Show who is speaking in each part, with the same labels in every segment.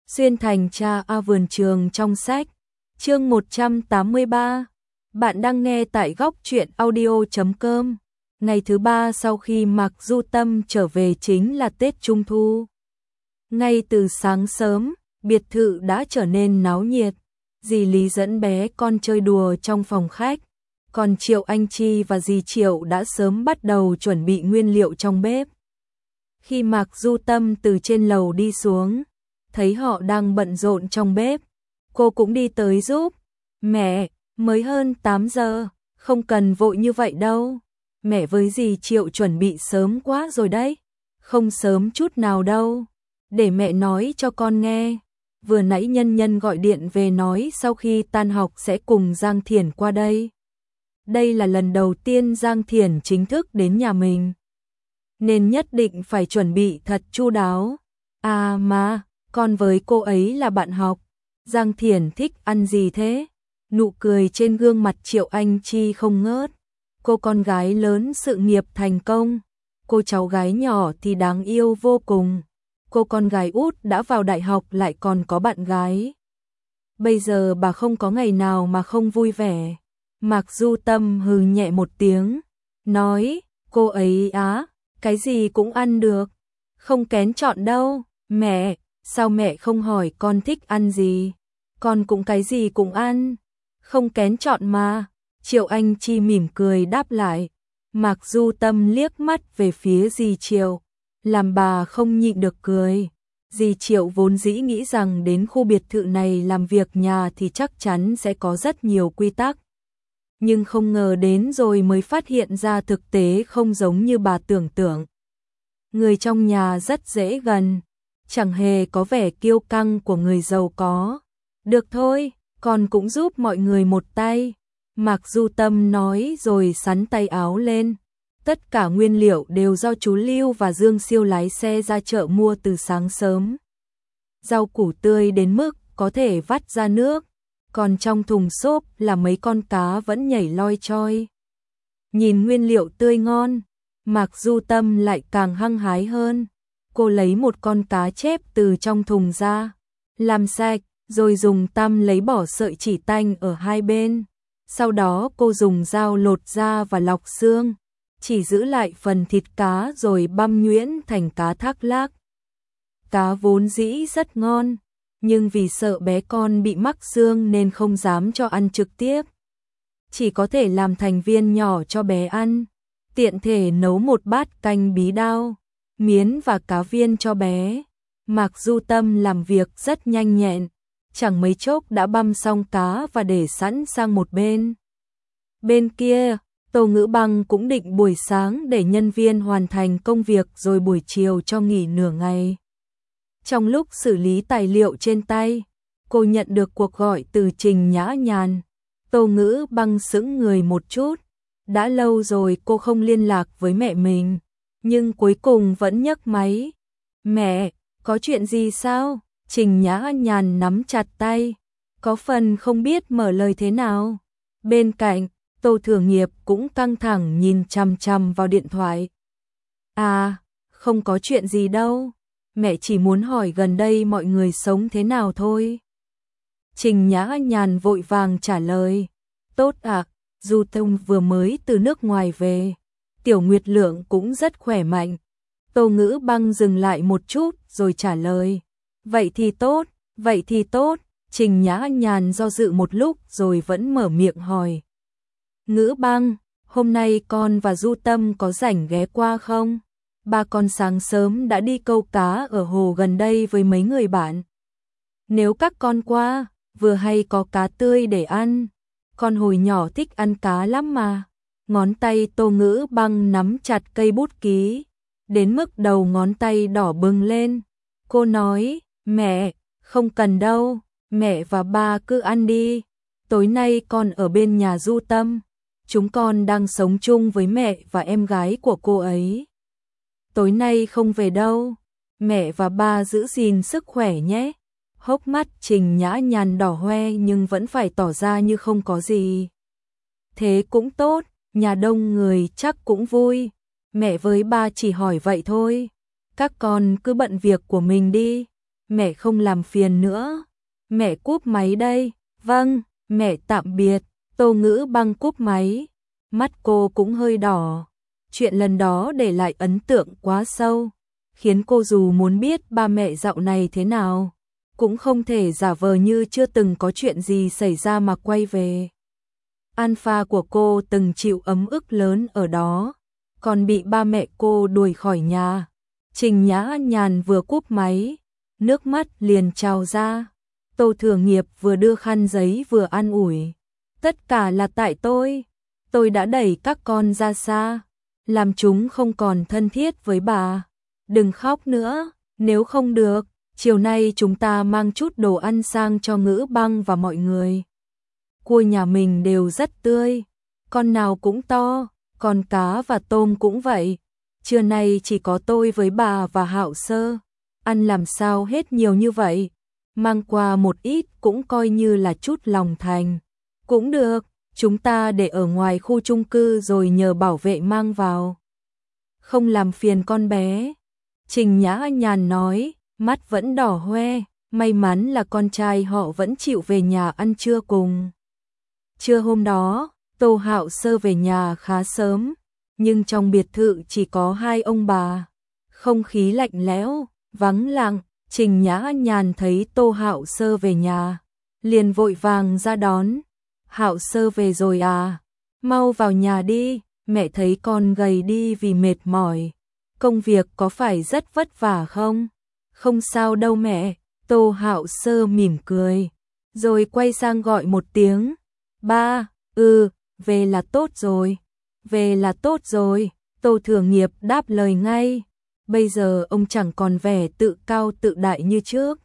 Speaker 1: Xuyên thành cha vườn trường trong sách. Chương 183. Bạn đang nghe tại góc truyện audio.com. Ngày thứ ba sau khi Mạc Du Tâm trở về chính là Tết Trung Thu. Ngay từ sáng sớm, biệt thự đã trở nên náo nhiệt. Dì Lý dẫn bé con chơi đùa trong phòng khách. Còn Triệu Anh Chi và dì Triệu đã sớm bắt đầu chuẩn bị nguyên liệu trong bếp. Khi Mạc Du Tâm từ trên lầu đi xuống, thấy họ đang bận rộn trong bếp, cô cũng đi tới giúp. Mẹ, mới hơn 8 giờ, không cần vội như vậy đâu. Mẹ với dì Triệu chuẩn bị sớm quá rồi đấy. Không sớm chút nào đâu. Để mẹ nói cho con nghe. Vừa nãy Nhân Nhân gọi điện về nói sau khi tan học sẽ cùng Giang Thiển qua đây. Đây là lần đầu tiên Giang Thiển chính thức đến nhà mình, nên nhất định phải chuẩn bị thật chu đáo. À mà, con với cô ấy là bạn học. Giang Thiển thích ăn gì thế? Nụ cười trên gương mặt Triệu Anh Chi không ngớt. Cô con gái lớn sự nghiệp thành công, cô cháu gái nhỏ thì đáng yêu vô cùng. Cô con gái út đã vào đại học lại còn có bạn gái. Bây giờ bà không có ngày nào mà không vui vẻ. Mạc Du Tâm hừ nhẹ một tiếng, nói, cô ấy á, cái gì cũng ăn được, không kén chọn đâu. Mẹ, sao mẹ không hỏi con thích ăn gì? Con cũng cái gì cũng ăn, không kén chọn mà. Triệu Anh Chi mỉm cười đáp lại. Mạc Du Tâm liếc mắt về phía dì Triệu, làm bà không nhịn được cười. Dì Triệu vốn dĩ nghĩ rằng đến khu biệt thự này làm việc nhà thì chắc chắn sẽ có rất nhiều quy tắc. Nhưng không ngờ đến rồi mới phát hiện ra thực tế không giống như bà tưởng tượng. Người trong nhà rất dễ gần, chẳng hề có vẻ kiêu căng của người giàu có. Được thôi, con cũng giúp mọi người một tay. Mạc Du Tâm nói rồi xắn tay áo lên. Tất cả nguyên liệu đều do chú Lưu và Dương Siêu lái xe ra chợ mua từ sáng sớm. Rau củ tươi đến mức có thể vắt ra nước, còn trong thùng xốp là mấy con cá vẫn nhảy loi choi. Nhìn nguyên liệu tươi ngon, Mạc Du Tâm lại càng hăng hái hơn. Cô lấy một con cá chép từ trong thùng ra, làm sạch, rồi dùng tăm lấy bỏ sợi chỉ tanh ở hai bên. Sau đó cô dùng dao lột da và lọc xương, chỉ giữ lại phần thịt cá rồi băm nhuyễn thành cá thác lác. Cá vốn dĩ rất ngon, nhưng vì sợ bé con bị mắc xương nên không dám cho ăn trực tiếp. Chỉ có thể làm thành viên nhỏ cho bé ăn, tiện thể nấu một bát canh bí đao, miến và cá viên cho bé. Mạc Du Tâm làm việc rất nhanh nhẹn, chẳng mấy chốc đã băm xong cá và để sẵn sang một bên. Bên kia, Tô Ngữ Băng cũng định buổi sáng để nhân viên hoàn thành công việc rồi buổi chiều cho nghỉ nửa ngày. Trong lúc xử lý tài liệu trên tay, cô nhận được cuộc gọi từ Trình Nhã Nhàn. Tô Ngữ Băng sững người một chút. Đã lâu rồi cô không liên lạc với mẹ mình, nhưng cuối cùng vẫn nhấc máy. Mẹ, có chuyện gì sao? Trình Nhã Nhàn nắm chặt tay, có phần không biết mở lời thế nào. Bên cạnh, Tô Thừa Nghiệp cũng căng thẳng nhìn chằm chằm vào điện thoại. À, không có chuyện gì đâu. Mẹ chỉ muốn hỏi gần đây mọi người sống thế nào thôi. Trình Nhã Nhàn vội vàng trả lời. Tốt ạ, Du Thông vừa mới từ nước ngoài về. Tiểu Nguyệt Lượng cũng rất khỏe mạnh. Tô Ngữ Băng dừng lại một chút rồi trả lời. Vậy thì tốt, vậy thì tốt. Trình Nhã Nhàn do dự một lúc rồi vẫn mở miệng hỏi. Ngữ Băng, hôm nay con và Du Tâm có rảnh ghé qua không? Ba con sáng sớm đã đi câu cá ở hồ gần đây với mấy người bạn. Nếu các con qua, vừa hay có cá tươi để ăn. Con hồi nhỏ thích ăn cá lắm mà. Ngón tay Tô Ngữ Băng nắm chặt cây bút ký, đến mức đầu ngón tay đỏ bừng lên. Cô nói, mẹ, không cần đâu, mẹ và ba cứ ăn đi. Tối nay con ở bên nhà Du Tâm. Chúng con đang sống chung với mẹ và em gái của cô ấy. Tối nay không về đâu. Mẹ và ba giữ gìn sức khỏe nhé. Hốc mắt Trình Nhã Nhàn đỏ hoe nhưng vẫn phải tỏ ra như không có gì. Thế cũng tốt, nhà đông người chắc cũng vui. Mẹ với ba chỉ hỏi vậy thôi. Các con cứ bận việc của mình đi. mẹ không làm phiền nữa. Mẹ cúp máy đây. Vâng, mẹ tạm biệt. Tô Ngữ Băng cúp máy. Mắt cô cũng hơi đỏ. Chuyện lần đó để lại ấn tượng quá sâu, khiến cô dù muốn biết ba mẹ dạo này thế nào, cũng không thể giả vờ như chưa từng có chuyện gì xảy ra mà quay về. Alpha của cô từng chịu ấm ức lớn ở đó, còn bị ba mẹ cô đuổi khỏi nhà. Trình Nhã Nhàn vừa cúp máy, nước mắt liền trào ra. Tô Thừa Nghiệp vừa đưa khăn giấy vừa an ủi. Tất cả là tại tôi đã đẩy các con ra xa, làm chúng không còn thân thiết với bà. Đừng khóc nữa, nếu không được, chiều nay chúng ta mang chút đồ ăn sang cho Ngữ Băng và mọi người. Cua nhà mình đều rất tươi, con nào cũng to, con cá và tôm cũng vậy. Trưa nay chỉ có tôi với bà và Hạo Sơ, ăn làm sao hết nhiều như vậy, mang qua một ít cũng coi như là chút lòng thành. Cũng được, chúng ta để ở ngoài khu chung cư rồi nhờ bảo vệ mang vào. Không làm phiền con bé. Trình Nhã Nhàn nói, mắt vẫn đỏ hoe, may mắn là con trai họ vẫn chịu về nhà ăn trưa cùng. Trưa hôm đó, Tô Hạo Sơ về nhà khá sớm, nhưng trong biệt thự chỉ có hai ông bà. Không khí lạnh lẽo, vắng lặng. Trình Nhã Nhàn thấy Tô Hạo Sơ về nhà, liền vội vàng ra đón. Hạo Sơ về rồi à? Mau vào nhà đi, mẹ thấy con gầy đi vì mệt mỏi. Công việc có phải rất vất vả không? Không sao đâu mẹ. Tô Hạo Sơ mỉm cười, rồi quay sang gọi một tiếng. Ba, về là tốt rồi. Về là tốt rồi. Tô Thừa Nghiệp đáp lời ngay. Bây giờ ông chẳng còn vẻ tự cao tự đại như trước.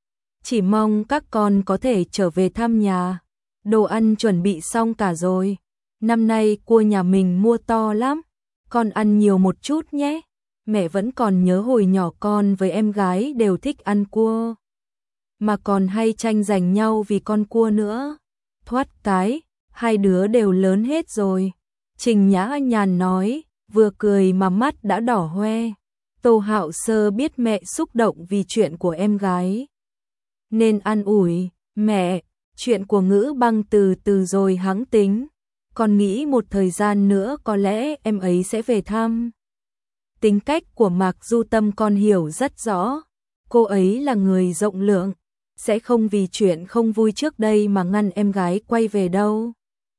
Speaker 1: Chỉ mong các con có thể trở về thăm nhà. Đồ ăn chuẩn bị xong cả rồi. Năm nay cua nhà mình mua to lắm. Con ăn nhiều một chút nhé. Mẹ vẫn còn nhớ hồi nhỏ con với em gái đều thích ăn cua, mà còn hay tranh giành nhau vì con cua nữa. Thoát cái, hai đứa đều lớn hết rồi. Trình Nhã Nhàn nói, vừa cười mà mắt đã đỏ hoe. Tô Hạo Sơ biết mẹ xúc động vì chuyện của em gái, nên an ủi, mẹ, chuyện của Ngữ Băng từ từ rồi hẵng tính. Con nghĩ một thời gian nữa có lẽ em ấy sẽ về thăm. Tính cách của Mạc Du Tâm con hiểu rất rõ. Cô ấy là người rộng lượng, sẽ không vì chuyện không vui trước đây mà ngăn em gái quay về đâu.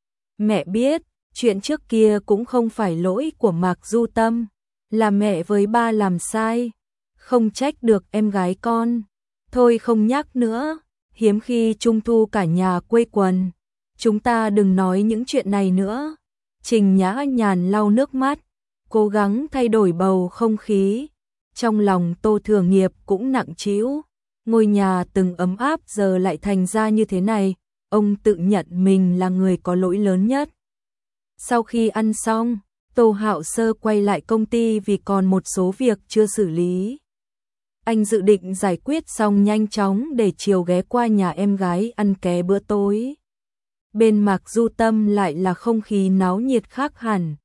Speaker 1: Mẹ biết, chuyện trước kia cũng không phải lỗi của Mạc Du Tâm, là mẹ với ba làm sai, không trách được em gái con. Thôi không nhắc nữa, hiếm khi Trung thu cả nhà quây quần. Chúng ta đừng nói những chuyện này nữa. Trình Nhã Nhàn lau nước mắt, cố gắng thay đổi bầu không khí. Trong lòng Tô Thừa Nghiệp cũng nặng trĩu. Ngôi nhà từng ấm áp giờ lại thành ra như thế này. Ông tự nhận mình là người có lỗi lớn nhất. Sau khi ăn xong, Tô Hạo Sơ quay lại công ty vì còn một số việc chưa xử lý. Anh dự định giải quyết xong nhanh chóng để chiều ghé qua nhà em gái ăn ké bữa tối. Bên Mạc Du Tâm lại là không khí náo nhiệt khác hẳn.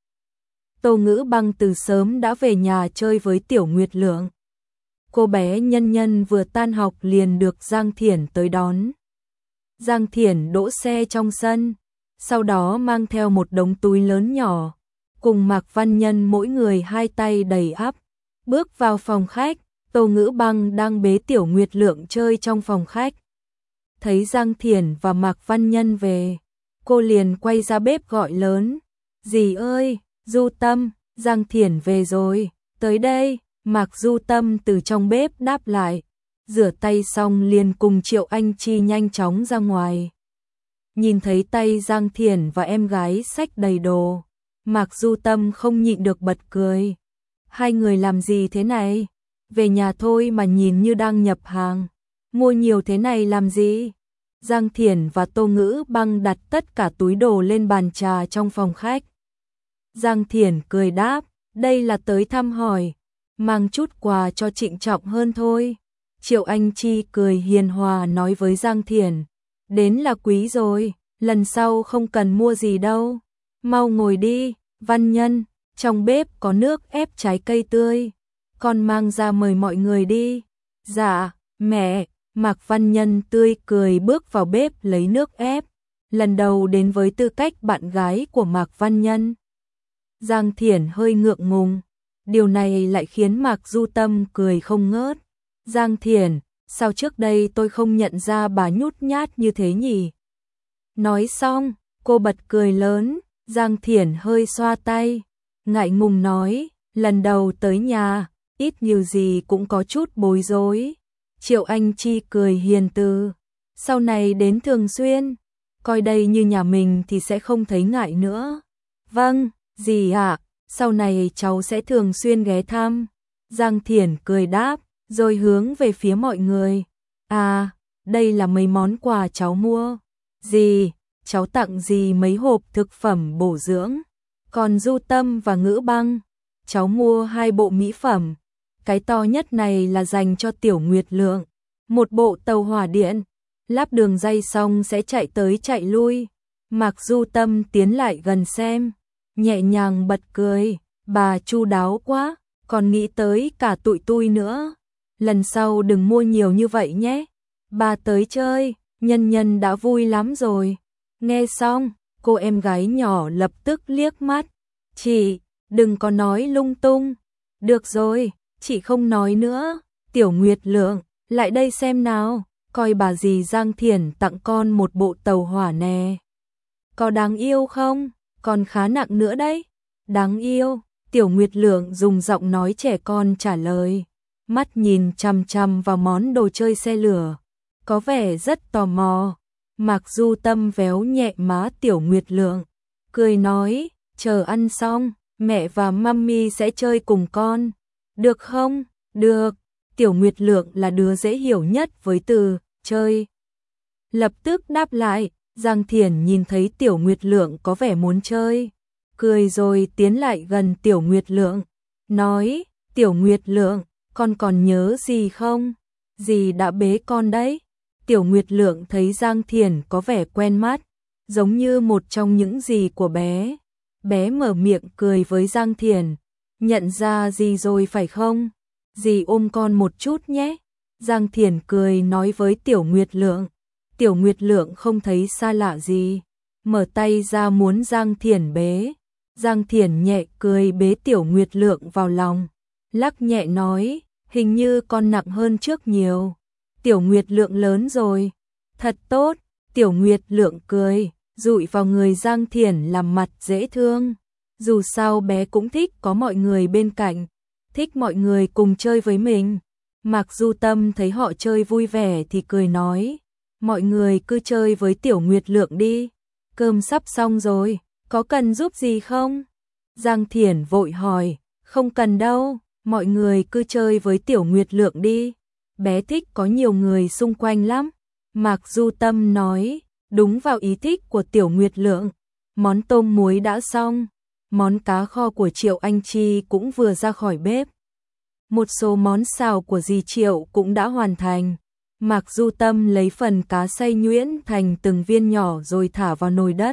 Speaker 1: Tô Ngữ Băng từ sớm đã về nhà chơi với Tiểu Nguyệt Lượng. Cô bé Nhân Nhân vừa tan học liền được Giang Thiển tới đón. Giang Thiển đỗ xe trong sân, sau đó mang theo một đống túi lớn nhỏ, cùng Mạc Văn Nhân mỗi người hai tay đầy ắp, bước vào phòng khách. Tô Ngữ Băng đang bế Tiểu Nguyệt Lượng chơi trong phòng khách. Thấy Giang Thiển và Mạc Văn Nhân về, cô liền quay ra bếp gọi lớn. Dì ơi, Du Tâm, Giang Thiển về rồi, tới đây. Mạc Du Tâm từ trong bếp đáp lại, rửa tay xong liền cùng Triệu Anh Chi nhanh chóng ra ngoài. Nhìn thấy tay Giang Thiển và em gái xách đầy đồ, Mạc Du Tâm không nhịn được bật cười. Hai người làm gì thế này? Về nhà thôi mà nhìn như đang nhập hàng. Mua nhiều thế này làm gì? Giang Thiển và Tô Ngữ Băng đặt tất cả túi đồ lên bàn trà trong phòng khách. Giang Thiển cười đáp, đây là tới thăm hỏi, mang chút quà cho trịnh trọng hơn thôi. Triệu Anh Chi cười hiền hòa nói với Giang Thiển, đến là quý rồi, lần sau không cần mua gì đâu. Mau ngồi đi, Văn Nhân, trong bếp có nước ép trái cây tươi, con mang ra mời mọi người đi. Dạ, Mẹ, Mạc Văn Nhân tươi cười bước vào bếp lấy nước ép, lần đầu đến với tư cách bạn gái của Mạc Văn Nhân. Giang Thiển hơi ngượng ngùng, điều này lại khiến Mạc Du Tâm cười không ngớt. Giang Thiển, sao trước đây tôi không nhận ra bà nhút nhát như thế nhỉ? Nói xong, cô bật cười lớn, Giang Thiển hơi xoa tay, ngại ngùng nói, lần đầu tới nhà, ít nhiều gì cũng có chút bối rối. Triệu Anh Chi cười hiền từ, sau này đến thường xuyên, coi đây như nhà mình thì sẽ không thấy ngại nữa. Vâng, dì ạ, sau này cháu sẽ thường xuyên ghé thăm. Giang Thiển cười đáp, rồi hướng về phía mọi người. À, đây là mấy món quà cháu mua. Dì, cháu tặng dì mấy hộp thực phẩm bổ dưỡng. Còn Du Tâm và Ngữ Băng, cháu mua 2 bộ mỹ phẩm. Cái to nhất này là dành cho Tiểu Nguyệt Lượng. Một bộ tàu hỏa điện, lắp đường dây xong sẽ chạy tới chạy lui. Mạc Du Tâm tiến lại gần xem, nhẹ nhàng bật cười, bà chu đáo quá, còn nghĩ tới cả tụi tui nữa. Lần sau đừng mua nhiều như vậy nhé. Bà tới chơi, Nhân Nhân đã vui lắm rồi. Nghe xong, cô em gái nhỏ lập tức liếc mắt. Chị, đừng có nói lung tung. Được rồi, chị không nói nữa. Tiểu Nguyệt Lượng, lại đây xem nào, coi bà dì Giang Thiển tặng con một bộ tàu hỏa nè. Có đáng yêu không? Còn khá nặng nữa đấy. Đáng yêu, Tiểu Nguyệt Lượng dùng giọng nói trẻ con trả lời, mắt nhìn chằm chằm vào món đồ chơi xe lửa, có vẻ rất tò mò. Mạc Du Tâm véo nhẹ má Tiểu Nguyệt Lượng, cười nói, chờ ăn xong, mẹ và mummy sẽ chơi cùng con. Được không? Được. Tiểu Nguyệt Lượng là đứa dễ hiểu nhất với từ chơi. Lập tức đáp lại, Giang Thiển nhìn thấy Tiểu Nguyệt Lượng có vẻ muốn chơi, cười rồi tiến lại gần Tiểu Nguyệt Lượng, nói, Tiểu Nguyệt Lượng, con còn nhớ gì không? Dì đã bế con đấy. Tiểu Nguyệt Lượng thấy Giang Thiển có vẻ quen mắt, giống như một trong những dì của bé. Bé mở miệng cười với Giang Thiển, nhận ra dì rồi phải không? Dì ôm con một chút nhé. Giang Thiển cười nói với Tiểu Nguyệt Lượng. Tiểu Nguyệt Lượng không thấy xa lạ gì, mở tay ra muốn Giang Thiển bế. Giang Thiển nhẹ cười bế Tiểu Nguyệt Lượng vào lòng, lắc nhẹ nói, hình như con nặng hơn trước nhiều. Tiểu Nguyệt Lượng lớn rồi. Thật tốt. Tiểu Nguyệt Lượng cười, dụi vào người Giang Thiển làm mặt dễ thương. Dù sao bé cũng thích có mọi người bên cạnh, thích mọi người cùng chơi với mình. Mạc Du Tâm thấy họ chơi vui vẻ thì cười nói, mọi người cứ chơi với Tiểu Nguyệt Lượng đi. Cơm sắp xong rồi, có cần giúp gì không? Giang Thiển vội hỏi, không cần đâu, mọi người cứ chơi với Tiểu Nguyệt Lượng đi. Bé thích có nhiều người xung quanh lắm. Mạc Du Tâm nói, đúng vào ý thích của Tiểu Nguyệt Lượng. Món tôm muối đã xong, món cá kho của Triệu Anh Chi cũng vừa ra khỏi bếp. Một số món xào của dì Triệu cũng đã hoàn thành. Mạc Du Tâm lấy phần cá xay nhuyễn thành từng viên nhỏ rồi thả vào nồi đất,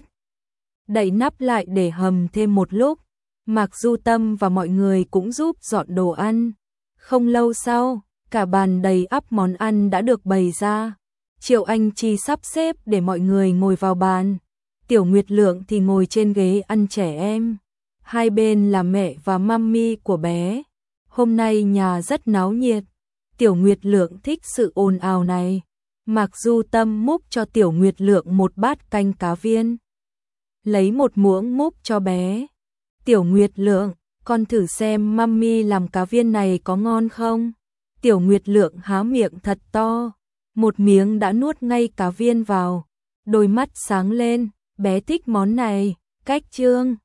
Speaker 1: đậy nắp lại để hầm thêm một lúc. Mạc Du Tâm và mọi người cũng giúp dọn đồ ăn. Không lâu sau, cả bàn đầy ắp món ăn đã được bày ra. Triệu Anh Chi sắp xếp để mọi người ngồi vào bàn. Tiểu Nguyệt Lượng thì ngồi trên ghế ăn trẻ em. Hai bên là mẹ và mummy của bé. Hôm nay nhà rất náo nhiệt. Tiểu Nguyệt Lượng thích sự ồn ào này. Mạc Du Tâm múc cho Tiểu Nguyệt Lượng một bát canh cá viên, lấy một muỗng múc cho bé. Tiểu Nguyệt Lượng, con thử xem mummy làm cá viên này có ngon không? Tiểu Nguyệt Lượng há miệng thật to, một miếng đã nuốt ngay cá viên vào. Đôi mắt sáng lên, bé thích món này. Cách chương